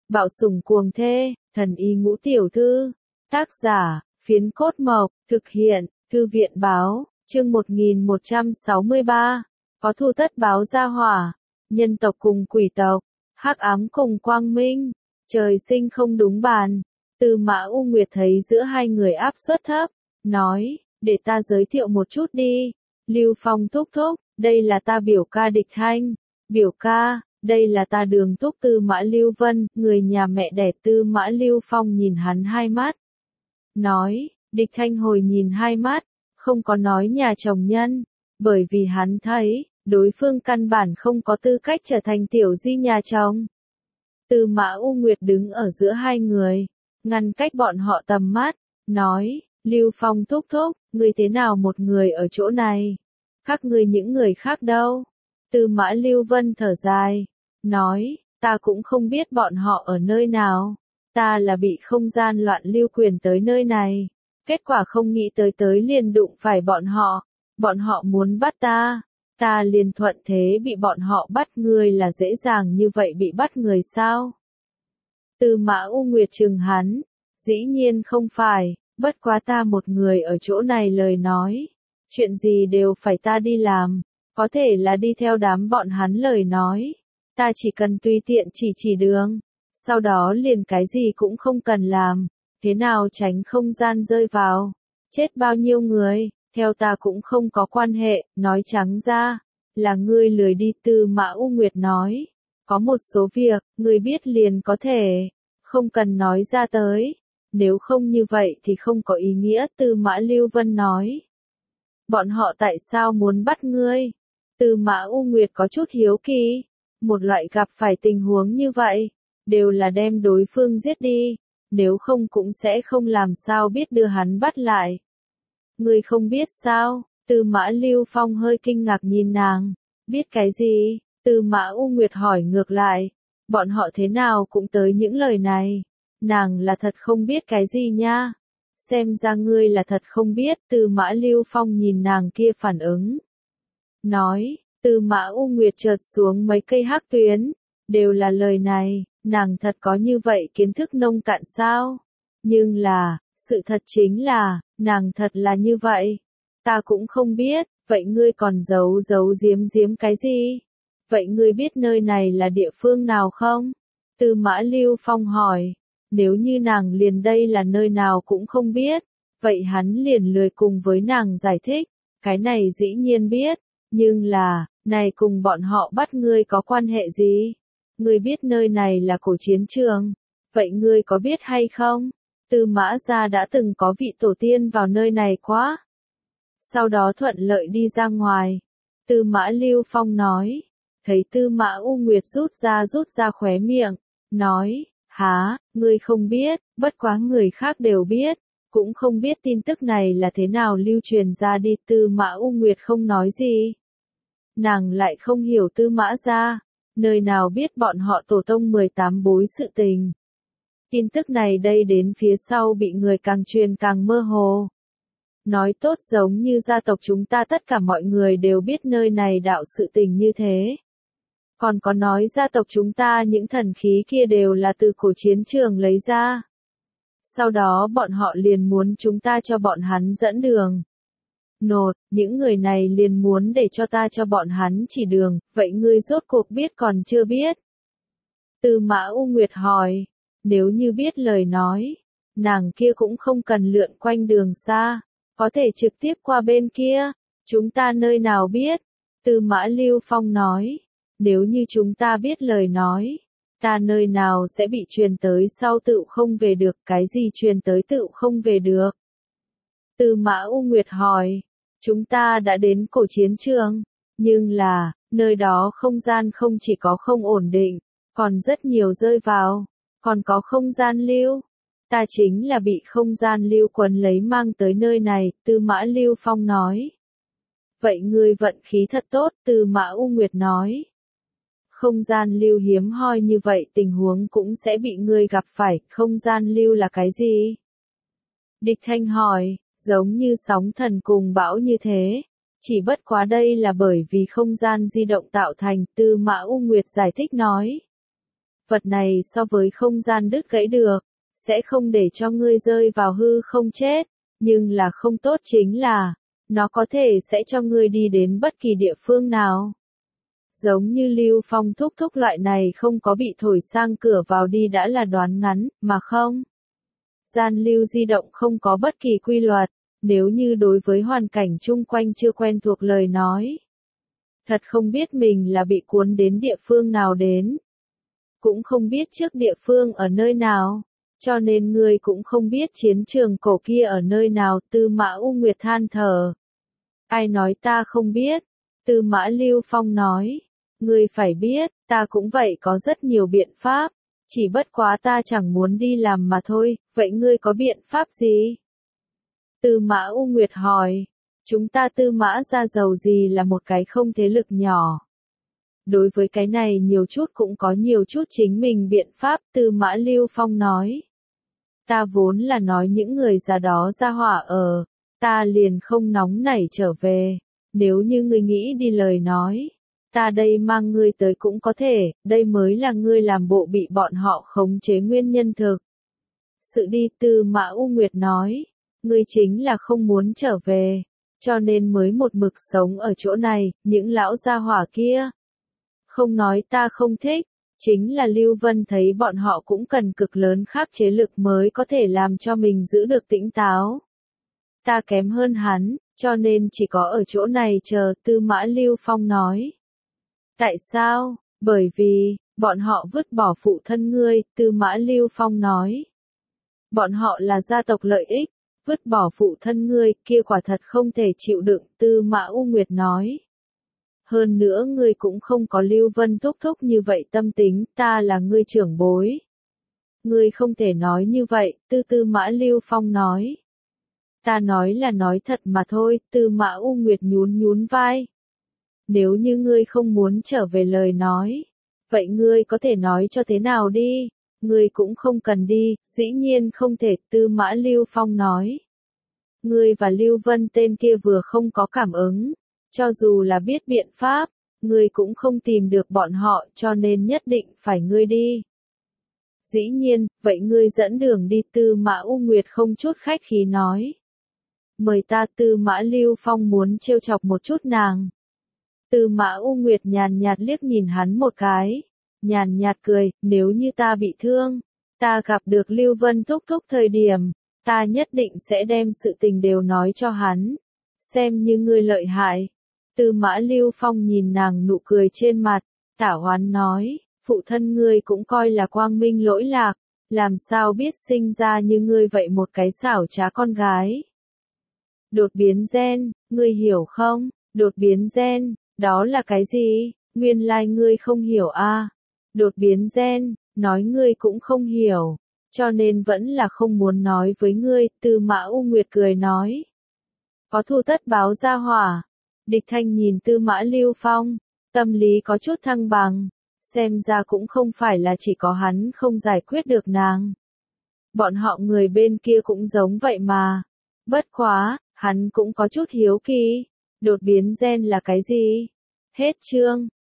Bạo sủng cuồng thê, thần y ngũ tiểu thư. Tác giả, Phiến Cốt Mộc, thực hiện, Thư viện báo, chương 1163. Có thù tất báo gia hỏa, nhân tộc cùng quỷ tộc, hắc ám cùng quang minh, trời sinh không đúng bàn. Tư Mã U Nguyệt thấy giữa hai người áp suất thấp, nói, để ta giới thiệu một chút đi. Lưu Phong thúc thúc, đây là ta biểu ca Địch Thanh. Biểu ca, đây là ta Đường thúc Tư Mã Lưu Vân, người nhà mẹ đẻ Tư Mã Lưu Phong nhìn hắn hai mắt. Nói, Địch Thanh hồi nhìn hai mắt, không có nói nhà chồng nhân, bởi vì hắn thấy, đối phương căn bản không có tư cách trở thành tiểu di nhà chồng. Tư Mã U Nguyệt đứng ở giữa hai người, ngăn cách bọn họ tầm mắt, nói, Lưu Phong thúc thúc, ngươi thế nào một người ở chỗ này? Các ngươi những người khác đâu? Tư Mã Lưu Vân thở dài, nói, ta cũng không biết bọn họ ở nơi nào. Ta là bị không gian loạn lưu quyền tới nơi này. Kết quả không nghĩ tới liền đụng phải bọn họ. Bọn họ muốn bắt ta. Ta liền thuận thế bị bọn họ bắt. Ngươi là dễ dàng như vậy bị bắt người sao? Tư Mã U Nguyệt trừng hắn. Dĩ nhiên không phải, bất quá ta một người ở chỗ này lời nói. Chuyện gì đều phải ta đi làm. Có thể là đi theo đám bọn hắn lời nói. Ta chỉ cần tùy tiện chỉ đường. Sau đó liền cái gì cũng không cần làm. Thế nào tránh không gian rơi vào. Chết bao nhiêu người, theo ta cũng không có quan hệ. Nói trắng ra, là ngươi lười đi. Tư Mã U Nguyệt nói. Có một số việc, ngươi biết liền có thể. Không cần nói ra tới. Nếu không như vậy thì không có ý nghĩa. Tư Mã Lưu Vân nói. Bọn họ tại sao muốn bắt ngươi? Tư Mã U Nguyệt có chút hiếu kỳ. Một loại gặp phải tình huống như vậy, đều là đem đối phương giết đi, nếu không cũng sẽ không làm sao biết đưa hắn bắt lại. Ngươi không biết sao? Tư Mã Lưu Phong hơi kinh ngạc nhìn nàng. Biết cái gì? Tư Mã U Nguyệt hỏi ngược lại. Bọn họ thế nào cũng tới những lời này. Nàng là thật không biết cái gì nha. Xem ra ngươi là thật không biết. Tư Mã Lưu Phong nhìn nàng kia phản ứng. Nói, Tư Mã U Nguyệt chợt xuống mấy cây hắc tuyến. Đều là lời này, nàng thật có như vậy kiến thức nông cạn sao? Nhưng là, sự thật chính là, nàng thật là như vậy. Ta cũng không biết, vậy ngươi còn giấu giếm cái gì? Vậy ngươi biết nơi này là địa phương nào không? Tư Mã Lưu Phong hỏi, nếu như nàng liền đây là nơi nào cũng không biết, vậy hắn liền lười cùng với nàng giải thích, cái này dĩ nhiên biết, nhưng là, này cùng bọn họ bắt ngươi có quan hệ gì? Ngươi biết nơi này là cổ chiến trường, vậy ngươi có biết hay không? Tư Mã gia đã từng có vị tổ tiên vào nơi này quá. Sau đó thuận lợi đi ra ngoài. Tư Mã Lưu Phong nói. Thấy Tư Mã U Nguyệt rút ra khóe miệng. Nói, há, ngươi không biết, bất quá người khác đều biết. Cũng không biết tin tức này là thế nào lưu truyền ra đi. Tư Mã U Nguyệt không nói gì. Nàng lại không hiểu Tư Mã gia. Nơi nào biết bọn họ tổ tông 18 bối sự tình. Tin tức này đây đến phía sau bị người càng truyền càng mơ hồ. Nói tốt giống như gia tộc chúng ta tất cả mọi người đều biết nơi này đạo sự tình như thế. Còn có nói gia tộc chúng ta những thần khí kia đều là từ cổ chiến trường lấy ra. Sau đó bọn họ liền muốn chúng ta cho bọn hắn dẫn đường. Nột, những người này liền muốn để cho ta cho bọn hắn chỉ đường, vậy ngươi rốt cuộc biết còn chưa biết? Tư Mã U Nguyệt hỏi, nếu như biết lời nói, nàng kia cũng không cần lượn quanh đường xa, có thể trực tiếp qua bên kia, chúng ta nơi nào biết? Tư Mã Lưu Phong nói, nếu như chúng ta biết lời nói, ta nơi nào sẽ bị truyền tới sau tựu không về được, cái gì truyền tới tựu không về được? Tư Mã U Nguyệt hỏi, chúng ta đã đến cổ chiến trường, nhưng là, nơi đó không gian không chỉ có không ổn định, còn rất nhiều rơi vào, còn có không gian lưu. Ta chính là bị không gian lưu quấn lấy mang tới nơi này, Tư Mã Lưu Phong nói. Vậy ngươi vận khí thật tốt, Tư Mã U Nguyệt nói. Không gian lưu hiếm hoi như vậy tình huống cũng sẽ bị ngươi gặp phải, không gian lưu là cái gì? Địch Thanh hỏi, giống như sóng thần cùng bão như thế. Chỉ bất quá đây là bởi vì không gian di động tạo thành, Tư Mã U Nguyệt giải thích nói. vật này so với không gian đứt gãy được, sẽ không để cho ngươi rơi vào hư không chết, nhưng là không tốt chính là, nó có thể sẽ cho ngươi đi đến bất kỳ địa phương nào. Giống như Lưu Phong thúc thúc loại này không có bị thổi sang cửa vào đi đã là đoán ngắn, mà không. Gian lưu di động không có bất kỳ quy luật, nếu như đối với hoàn cảnh chung quanh chưa quen thuộc lời nói. Thật không biết mình là bị cuốn đến địa phương nào đến. Cũng không biết trước địa phương ở nơi nào, cho nên ngươi cũng không biết chiến trường cổ kia ở nơi nào. Tư Mã U Nguyệt than thở. Ai nói ta không biết? Tư Mã Lưu Phong nói. Ngươi phải biết, ta cũng vậy có rất nhiều biện pháp, chỉ bất quá ta chẳng muốn đi làm mà thôi, vậy ngươi có biện pháp gì? Tư Mã U Nguyệt hỏi. Chúng ta Tư Mã gia giàu gì là một cái không thế lực nhỏ. Đối với cái này nhiều chút cũng có nhiều chút chính mình biện pháp. Tư Mã Lưu Phong nói. Ta vốn là nói những người già đó ra hỏa ở, ta liền không nóng nảy trở về, nếu như ngươi nghĩ đi lời nói. Ta đây mang ngươi tới cũng có thể, đây mới là ngươi làm bộ bị bọn họ khống chế nguyên nhân thực. Sự đi. Tư Mã U Nguyệt nói, ngươi chính là không muốn trở về, cho nên mới một mực sống ở chỗ này, những lão gia hỏa kia. Không nói ta không thích, chính là Lưu Vân thấy bọn họ cũng cần cực lớn khắc chế lực mới có thể làm cho mình giữ được tỉnh táo. Ta kém hơn hắn, cho nên chỉ có ở chỗ này chờ. Tư Mã Lưu Phong nói. Tại sao? Bởi vì, bọn họ vứt bỏ phụ thân ngươi. Tư Mã Lưu Phong nói. Bọn họ là gia tộc lợi ích, vứt bỏ phụ thân ngươi kia quả thật không thể chịu đựng. Tư Mã U Nguyệt nói. Hơn nữa ngươi cũng không có Lưu Vân thúc thúc như vậy tâm tính, ta là ngươi trưởng bối. Ngươi không thể nói như vậy. Tư Mã Lưu Phong nói. Ta nói là nói thật mà thôi. Tư Mã U Nguyệt nhún vai. Nếu như ngươi không muốn trở về lời nói, vậy ngươi có thể nói cho thế nào đi, ngươi cũng không cần đi. Dĩ nhiên không thể. Tư Mã Lưu Phong nói. Ngươi và Lưu Vân tên kia vừa không có cảm ứng, cho dù là biết biện pháp, ngươi cũng không tìm được bọn họ, cho nên nhất định phải ngươi đi. Dĩ nhiên, vậy ngươi dẫn đường đi. Tư Mã U Nguyệt không chút khách khí nói. Mời ta. Tư Mã Lưu Phong muốn trêu chọc một chút nàng. Tư Mã U Nguyệt nhàn nhạt liếc nhìn hắn một cái, nhàn nhạt cười, nếu như ta bị thương, ta gặp được Lưu Vân thúc thúc thời điểm, ta nhất định sẽ đem sự tình đều nói cho hắn, xem như ngươi lợi hại. Tư Mã Lưu Phong nhìn nàng nụ cười trên mặt, tả hoán nói, phụ thân ngươi cũng coi là quang minh lỗi lạc, làm sao biết sinh ra như ngươi vậy một cái xảo trá con gái. Đột biến gen, ngươi hiểu không? Đột biến gen, đó là cái gì? Nguyên lai ngươi không hiểu a. Đột biến gen, nói ngươi cũng không hiểu, cho nên vẫn là không muốn nói với ngươi. Tư Mã U Nguyệt cười nói. Có thù tất báo gia hỏa. Địch Thanh nhìn Tư Mã Lưu Phong, tâm lý có chút thăng bằng, xem ra cũng không phải là chỉ có hắn không giải quyết được nàng. Bọn họ người bên kia cũng giống vậy mà. Bất quá, hắn cũng có chút hiếu kỳ. Đột biến gen là cái gì? Hết chương.